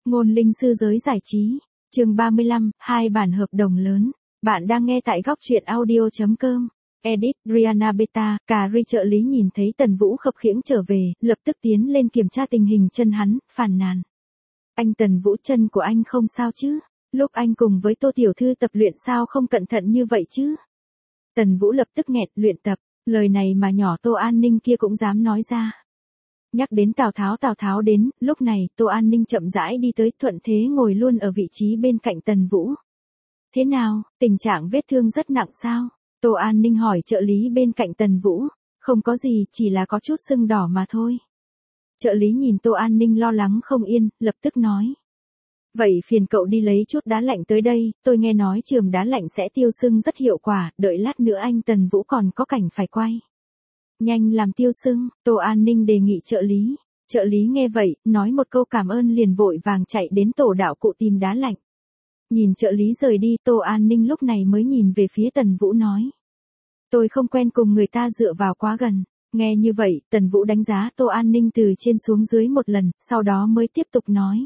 Ngôn linh sư giới giải trí, chương 35, hai bản hợp đồng lớn. Bạn đang nghe tại góc truyện audio.com. Edit, Rihanna Beta, cà ri trợ lý nhìn thấy Tần Vũ khập khiễng trở về, lập tức tiến lên kiểm tra tình hình chân hắn, phàn nàn. Anh Tần Vũ, chân của anh không sao chứ? Lúc anh cùng với Tô Tiểu Thư tập luyện sao không cẩn thận như vậy chứ? Tần Vũ lập tức nghẹt, luyện tập, lời này mà nhỏ Tô An Ninh kia cũng dám nói ra. Nhắc đến Tào Tháo đến, lúc này Tô An Ninh chậm rãi đi tới, thuận thế ngồi luôn ở vị trí bên cạnh Tần Vũ. Thế nào, tình trạng vết thương rất nặng sao? Tô An Ninh hỏi trợ lý bên cạnh Tần Vũ. Không có gì, chỉ là có chút sưng đỏ mà thôi. Trợ lý nhìn Tô An Ninh lo lắng không yên, lập tức nói. Vậy phiền cậu đi lấy chút đá lạnh tới đây, tôi nghe nói chườm đá lạnh sẽ tiêu sưng rất hiệu quả, đợi lát nữa anh Tần Vũ còn có cảnh phải quay. Nhanh làm tiêu sưng, Tô An Ninh đề nghị trợ lý. Trợ lý nghe vậy, nói một câu cảm ơn liền vội vàng chạy đến tổ đạo cụ tìm đá lạnh. Nhìn trợ lý rời đi, Tô An Ninh lúc này mới nhìn về phía Tần Vũ nói. Tôi không quen cùng người ta dựa vào quá gần. Nghe như vậy, Tần Vũ đánh giá Tô An Ninh từ trên xuống dưới một lần, sau đó mới tiếp tục nói.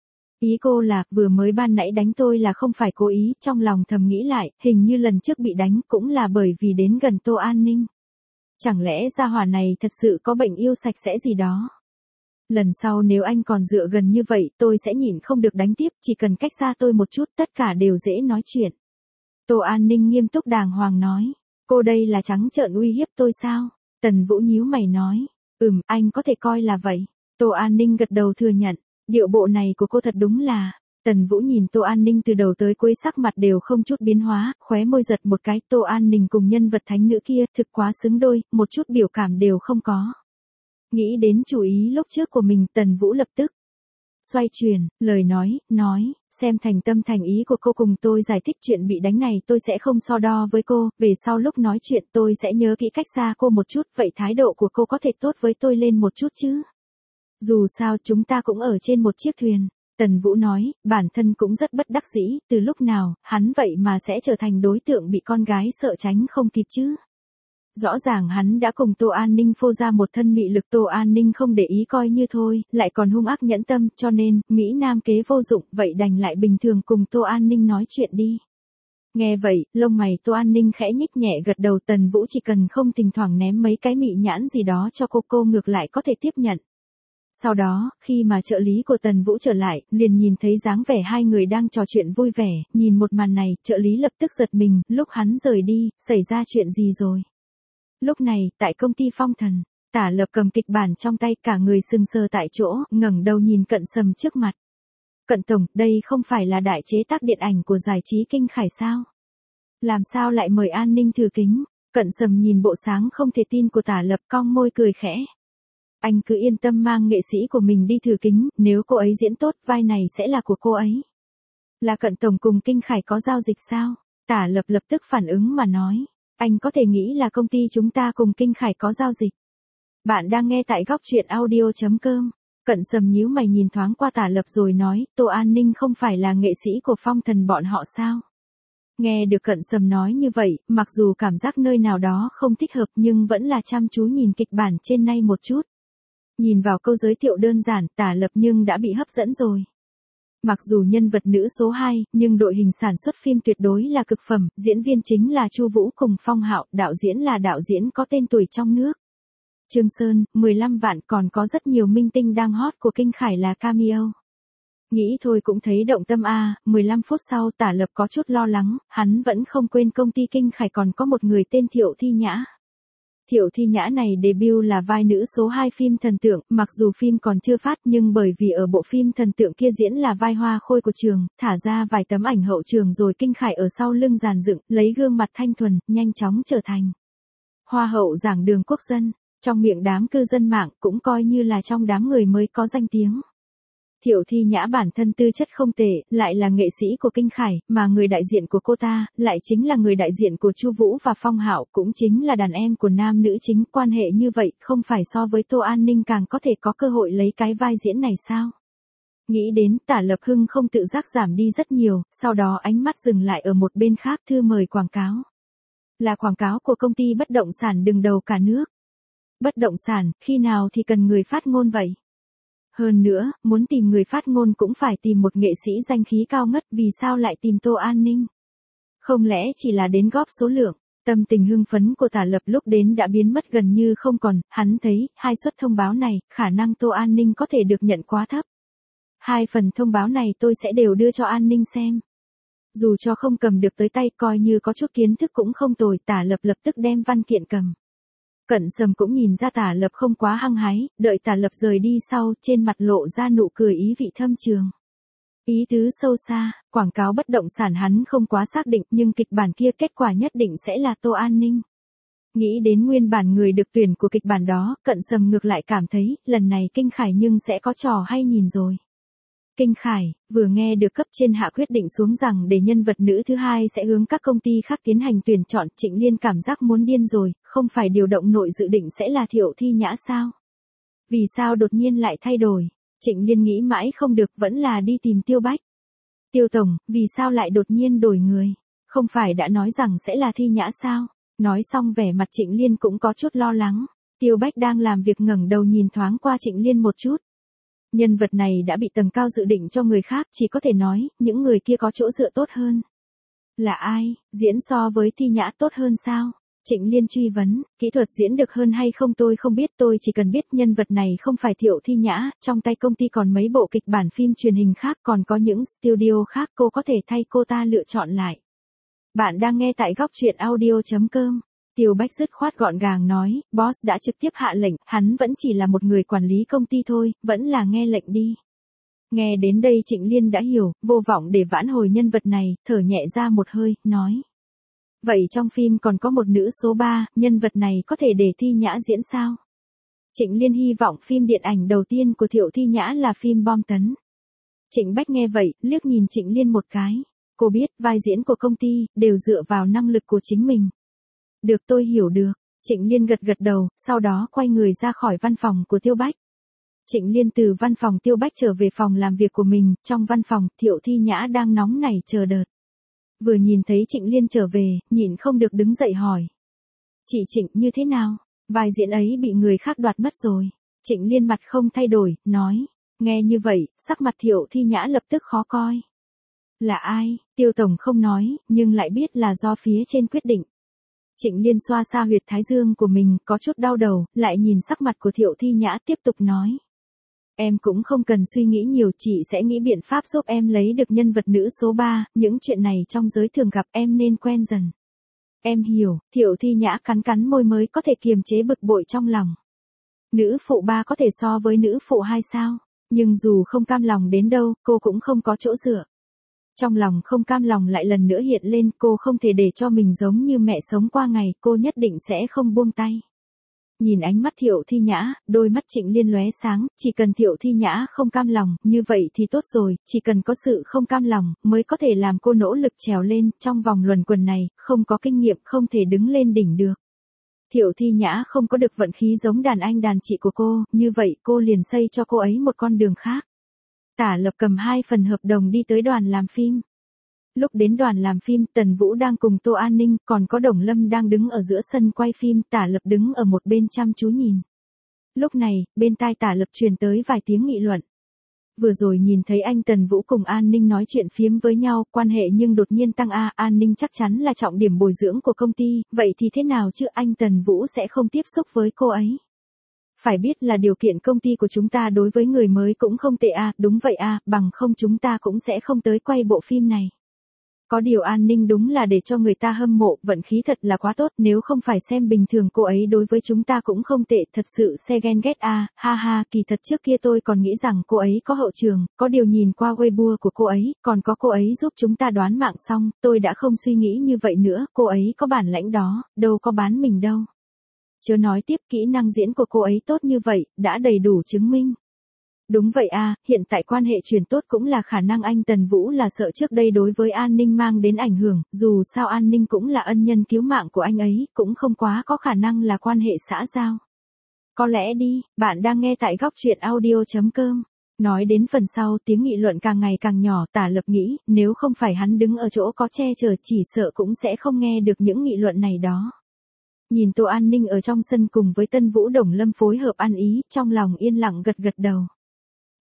Ý cô là, vừa mới ban nãy đánh tôi là không phải cố ý, trong lòng thầm nghĩ lại, hình như lần trước bị đánh cũng là bởi vì đến gần Tô An Ninh. Chẳng lẽ gia hỏa này thật sự có bệnh yêu sạch sẽ gì đó? Lần sau nếu anh còn dựa gần như vậy, tôi sẽ nhịn không được đánh tiếp, chỉ cần cách xa tôi một chút, tất cả đều dễ nói chuyện. Tô An Ninh nghiêm túc đàng hoàng nói. Cô đây là trắng trợn uy hiếp tôi sao? Tần Vũ nhíu mày nói. Anh có thể coi là vậy. Tô An Ninh gật đầu thừa nhận. Điệu bộ này của cô thật đúng là. Tần Vũ nhìn Tô An Ninh từ đầu tới cuối sắc mặt đều không chút biến hóa, khóe môi giật một cái. Tô An Ninh cùng nhân vật thánh nữ kia thực quá xứng đôi, một chút biểu cảm đều không có. Nghĩ đến chủ ý lúc trước của mình, Tần Vũ lập tức xoay chuyển, lời nói, xem thành tâm thành ý của cô cùng tôi giải thích chuyện bị đánh này, tôi sẽ không so đo với cô, về sau lúc nói chuyện tôi sẽ nhớ kỹ cách xa cô một chút, vậy thái độ của cô có thể tốt với tôi lên một chút chứ? Dù sao chúng ta cũng ở trên một chiếc thuyền. Tần Vũ nói, bản thân cũng rất bất đắc dĩ, từ lúc nào, hắn vậy mà sẽ trở thành đối tượng bị con gái sợ tránh không kịp chứ? Rõ ràng hắn đã cùng Tô An Ninh phô ra một thân mị lực, Tô An Ninh không để ý coi như thôi, lại còn hung ác nhẫn tâm, cho nên, Mỹ Nam kế vô dụng, vậy đành lại bình thường cùng Tô An Ninh nói chuyện đi. Nghe vậy, lông mày Tô An Ninh khẽ nhích nhẹ gật đầu, Tần Vũ chỉ cần không thỉnh thoảng ném mấy cái mị nhãn gì đó cho cô ngược lại có thể tiếp nhận. Sau đó, khi mà trợ lý của Tần Vũ trở lại, liền nhìn thấy dáng vẻ hai người đang trò chuyện vui vẻ, nhìn một màn này, trợ lý lập tức giật mình, lúc hắn rời đi, xảy ra chuyện gì rồi? Lúc này, tại công ty Phong Thần, Tả Lập cầm kịch bản trong tay, cả người sừng sờ tại chỗ, ngẩng đầu nhìn Cận Sầm trước mặt. Cận tổng, đây không phải là đại chế tác điện ảnh của giải trí Kinh Khải sao? Làm sao lại mời An Ninh thử kính? Cận Sầm nhìn bộ sáng không thể tin của Tả Lập, cong môi cười khẽ. Anh cứ yên tâm mang nghệ sĩ của mình đi thử kính, nếu cô ấy diễn tốt, vai này sẽ là của cô ấy. Là Cận tổng cùng Kinh Khải có giao dịch sao? Tả Lập lập tức phản ứng mà nói. Anh có thể nghĩ là công ty chúng ta cùng Kinh Khải có giao dịch. Bạn đang nghe tại góc truyện audio.com. Cận Sầm nhíu mày nhìn thoáng qua Tả Lập rồi nói, Tô An Ninh không phải là nghệ sĩ của Phong Thần bọn họ sao? Nghe được Cận Sầm nói như vậy, mặc dù cảm giác nơi nào đó không thích hợp nhưng vẫn là chăm chú nhìn kịch bản trên nay một chút. Nhìn vào câu giới thiệu đơn giản, Tả Lập nhưng đã bị hấp dẫn rồi. Mặc dù nhân vật nữ số 2, nhưng đội hình sản xuất phim tuyệt đối là cực phẩm, diễn viên chính là Chu Vũ cùng Phong Hạo, đạo diễn là đạo diễn có tên tuổi trong nước. Trương Sơn, 15 vạn, còn có rất nhiều minh tinh đang hot của Kinh Khải là cameo. Nghĩ thôi cũng thấy động tâm a. 15 phút sau Tả Lập có chút lo lắng, hắn vẫn không quên công ty Kinh Khải còn có một người tên Thiệu Thi Nhã. Thiệu Thi Nhã này debut là vai nữ số 2 phim Thần Tượng, mặc dù phim còn chưa phát nhưng bởi vì ở bộ phim Thần Tượng kia diễn là vai hoa khôi của trường, thả ra vài tấm ảnh hậu trường rồi Kinh Khải ở sau lưng dàn dựng, lấy gương mặt thanh thuần, nhanh chóng trở thành hoa hậu giảng đường quốc dân, trong miệng đám cư dân mạng cũng coi như là trong đám người mới có danh tiếng. Thiệu Thi Nhã bản thân tư chất không tệ, lại là nghệ sĩ của Kinh Khải, mà người đại diện của cô ta, lại chính là người đại diện của Chu Vũ và Phong Hạo, cũng chính là đàn em của nam nữ chính, quan hệ như vậy, không phải so với Tô An Ninh càng có thể có cơ hội lấy cái vai diễn này sao? Nghĩ đến, Tả Lập Hưng không tự giác giảm đi rất nhiều, sau đó ánh mắt dừng lại ở một bên khác, thư mời quảng cáo. Là quảng cáo của công ty bất động sản đứng đầu cả nước. Bất động sản, khi nào thì cần người phát ngôn vậy? Hơn nữa, muốn tìm người phát ngôn cũng phải tìm một nghệ sĩ danh khí cao ngất, vì sao lại tìm Tô An Ninh? Không lẽ chỉ là đến góp số lượng? Tâm tình hưng phấn của Tả Lập lúc đến đã biến mất gần như không còn, hắn thấy, 2 suất thông báo này, khả năng Tô An Ninh có thể được nhận quá thấp. 2 phần thông báo này tôi sẽ đều đưa cho An Ninh xem. Dù cho không cầm được tới tay, coi như có chút kiến thức cũng không tồi. Tả Lập lập tức đem văn kiện cầm. Cận Sâm cũng nhìn ra Tả Lập không quá hăng hái, đợi Tả Lập rời đi sau, trên mặt lộ ra nụ cười ý vị thâm trường. Ý tứ sâu xa, quảng cáo bất động sản hắn không quá xác định, nhưng kịch bản kia kết quả nhất định sẽ là Tô An Ninh. Nghĩ đến nguyên bản người được tuyển của kịch bản đó, Cận Sâm ngược lại cảm thấy, lần này Kinh Khải nhưng sẽ có trò hay nhìn rồi. Kinh Khải, vừa nghe được cấp trên hạ quyết định xuống rằng để nhân vật nữ thứ hai sẽ hướng các công ty khác tiến hành tuyển chọn, Trịnh Liên cảm giác muốn điên rồi, không phải điều động nội dự định sẽ là Thiệu Thi Nhã sao? Vì sao đột nhiên lại thay đổi? Trịnh Liên nghĩ mãi không được, vẫn là đi tìm Tiêu Bách. Tiêu Tổng, vì sao lại đột nhiên đổi người? Không phải đã nói rằng sẽ là Thi Nhã sao? Nói xong vẻ mặt Trịnh Liên cũng có chút lo lắng. Tiêu Bách đang làm việc ngẩng đầu nhìn thoáng qua Trịnh Liên một chút. Nhân vật này đã bị tầng cao dự định cho người khác, chỉ có thể nói, những người kia có chỗ dựa tốt hơn. Là ai, diễn so với Thi Nhã tốt hơn sao? Trịnh Liên truy vấn, kỹ thuật diễn được hơn hay không tôi không biết, tôi chỉ cần biết nhân vật này không phải Thiệu Thi Nhã, trong tay công ty còn mấy bộ kịch bản phim truyền hình khác, còn có những studio khác, cô có thể thay cô ta lựa chọn lại. Bạn đang nghe tại góc truyện audio.com. Tiêu Bách dứt khoát gọn gàng nói, boss đã trực tiếp hạ lệnh, hắn vẫn chỉ là một người quản lý công ty thôi, vẫn là nghe lệnh đi. Nghe đến đây Trịnh Liên đã hiểu, vô vọng để vãn hồi nhân vật này, thở nhẹ ra một hơi, nói. Vậy trong phim còn có một nữ số 3, nhân vật này có thể để Thi Nhã diễn sao? Trịnh Liên hy vọng phim điện ảnh đầu tiên của Thiệu Thi Nhã là phim Bom Tấn. Trịnh Bách nghe vậy, liếc nhìn Trịnh Liên một cái. Cô biết vai diễn của công ty, đều dựa vào năng lực của chính mình. Được, tôi hiểu được. Trịnh Liên gật gật đầu, sau đó quay người ra khỏi văn phòng của Tiêu Bách. Trịnh Liên từ văn phòng Tiêu Bách trở về phòng làm việc của mình, trong văn phòng, Thiệu Thi Nhã đang nóng nảy chờ đợi. Vừa nhìn thấy Trịnh Liên trở về, nhịn không được đứng dậy hỏi. Chị Trịnh như thế nào? Vai diễn ấy bị người khác đoạt mất rồi. Trịnh Liên mặt không thay đổi, nói. Nghe như vậy, sắc mặt Thiệu Thi Nhã lập tức khó coi. Là ai? Tiêu Tổng không nói, nhưng lại biết là do phía trên quyết định. Trịnh Liên xoa xa huyệt thái dương của mình, có chút đau đầu, lại nhìn sắc mặt của Thiệu Thi Nhã tiếp tục nói. Em cũng không cần suy nghĩ nhiều, chị sẽ nghĩ biện pháp giúp em lấy được nhân vật nữ số 3, những chuyện này trong giới thường gặp em nên quen dần. Em hiểu, Thiệu Thi Nhã cắn cắn môi mới có thể kiềm chế bực bội trong lòng. Nữ phụ 3 có thể so với nữ phụ 2 sao? Nhưng dù không cam lòng đến đâu, cô cũng không có chỗ dựa. Trong lòng không cam lòng lại lần nữa hiện lên, cô không thể để cho mình giống như mẹ sống qua ngày, cô nhất định sẽ không buông tay. Nhìn ánh mắt Thiệu Thi Nhã, đôi mắt Trịnh Liên lóe sáng, chỉ cần Thiệu Thi Nhã không cam lòng, như vậy thì tốt rồi, chỉ cần có sự không cam lòng, mới có thể làm cô nỗ lực trèo lên, trong vòng luẩn quẩn này, không có kinh nghiệm không thể đứng lên đỉnh được. Thiệu Thi Nhã không có được vận khí giống đàn anh đàn chị của cô, như vậy cô liền xây cho cô ấy một con đường khác. Tả Lập cầm 2 phần hợp đồng đi tới đoàn làm phim. Lúc đến đoàn làm phim, Tần Vũ đang cùng Tô An Ninh, còn có Đồng Lâm đang đứng ở giữa sân quay phim, Tả Lập đứng ở một bên chăm chú nhìn. Lúc này, bên tai Tả Lập truyền tới vài tiếng nghị luận. Vừa rồi nhìn thấy anh Tần Vũ cùng An Ninh nói chuyện phiếm với nhau, quan hệ nhưng đột nhiên tăng An Ninh chắc chắn là trọng điểm bồi dưỡng của công ty, vậy thì thế nào chứ, anh Tần Vũ sẽ không tiếp xúc với cô ấy. Phải biết là điều kiện công ty của chúng ta đối với người mới cũng không tệ đúng vậy bằng không chúng ta cũng sẽ không tới quay bộ phim này. Có điều An Ninh đúng là để cho người ta hâm mộ, vận khí thật là quá tốt, nếu không phải xem bình thường cô ấy đối với chúng ta cũng không tệ, thật sự se ghen ghét ha ha, kỳ thật trước kia tôi còn nghĩ rằng cô ấy có hậu trường, có điều nhìn qua Weibo của cô ấy, còn có cô ấy giúp chúng ta đoán mạng xong, tôi đã không suy nghĩ như vậy nữa, cô ấy có bản lãnh đó, đâu có bán mình đâu. Chớ nói tiếp, kỹ năng diễn của cô ấy tốt như vậy, đã đầy đủ chứng minh. Đúng vậy hiện tại quan hệ truyền tốt cũng là khả năng, anh Tần Vũ là sợ trước đây đối với An Ninh mang đến ảnh hưởng, dù sao An Ninh cũng là ân nhân cứu mạng của anh ấy, cũng không quá có khả năng là quan hệ xã giao. Có lẽ đi, bạn đang nghe tại góc truyện audio.com. Nói đến phần sau, tiếng nghị luận càng ngày càng nhỏ, Tả Lập nghĩ, nếu không phải hắn đứng ở chỗ có che chở chỉ sợ cũng sẽ không nghe được những nghị luận này đó. Nhìn Tô An Ninh ở trong sân cùng với Tân Vũ Đồng Lâm phối hợp ăn ý, trong lòng yên lặng gật gật đầu.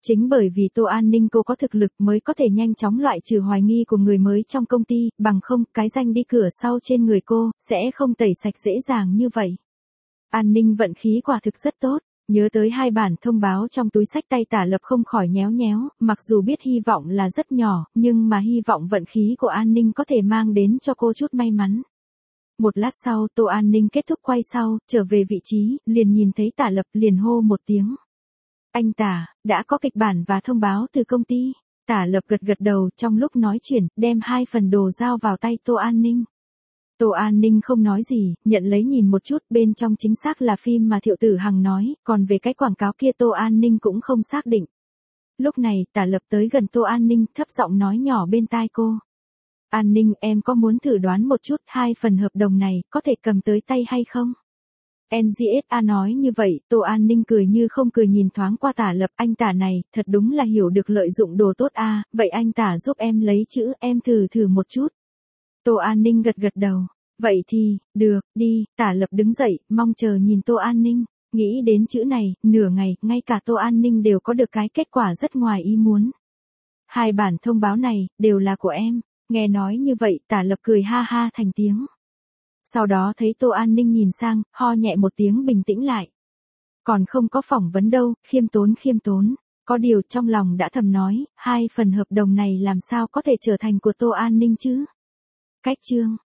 Chính bởi vì Tô An Ninh cô có thực lực mới có thể nhanh chóng loại trừ hoài nghi của người mới trong công ty, bằng không, cái danh đi cửa sau trên người cô, sẽ không tẩy sạch dễ dàng như vậy. An Ninh vận khí quả thực rất tốt, nhớ tới 2 bản thông báo trong túi xách tay Tả Lập không khỏi nhéo nhéo, mặc dù biết hy vọng là rất nhỏ, nhưng mà hy vọng vận khí của An Ninh có thể mang đến cho cô chút may mắn. Một lát sau Tô An Ninh kết thúc quay sau, trở về vị trí, liền nhìn thấy Tả Lập liền hô một tiếng. Anh Tả, đã có kịch bản và thông báo từ công ty. Tả Lập gật gật đầu trong lúc nói chuyện, đem 2 phần đồ giao vào tay Tô An Ninh. Tô An Ninh không nói gì, nhận lấy nhìn một chút, bên trong chính xác là phim mà Thiệu Tử Hằng nói, còn về cái quảng cáo kia Tô An Ninh cũng không xác định. Lúc này, Tả Lập tới gần Tô An Ninh, thấp giọng nói nhỏ bên tai cô. An Ninh, em có muốn thử đoán một chút 2 phần hợp đồng này, có thể cầm tới tay hay không? NGSA nói như vậy, Tô An Ninh cười như không cười nhìn thoáng qua Tả Lập, anh Tả này, thật đúng là hiểu được lợi dụng đồ tốt a, vậy anh Tả giúp em lấy chữ, em thử một chút. Tô An Ninh gật gật đầu, vậy thì, được, đi, Tả Lập đứng dậy, mong chờ nhìn Tô An Ninh, nghĩ đến chữ này, nửa ngày, ngay cả Tô An Ninh đều có được cái kết quả rất ngoài ý muốn. 2 bản thông báo này, đều là của em, nghe nói như vậy, Tả Lập cười ha ha thành tiếng. Sau đó thấy Tô An Ninh nhìn sang, ho nhẹ một tiếng bình tĩnh lại. Còn không có phỏng vấn đâu, khiêm tốn, có điều trong lòng đã thầm nói, 2 phần hợp đồng này làm sao có thể trở thành của Tô An Ninh chứ? Cách chương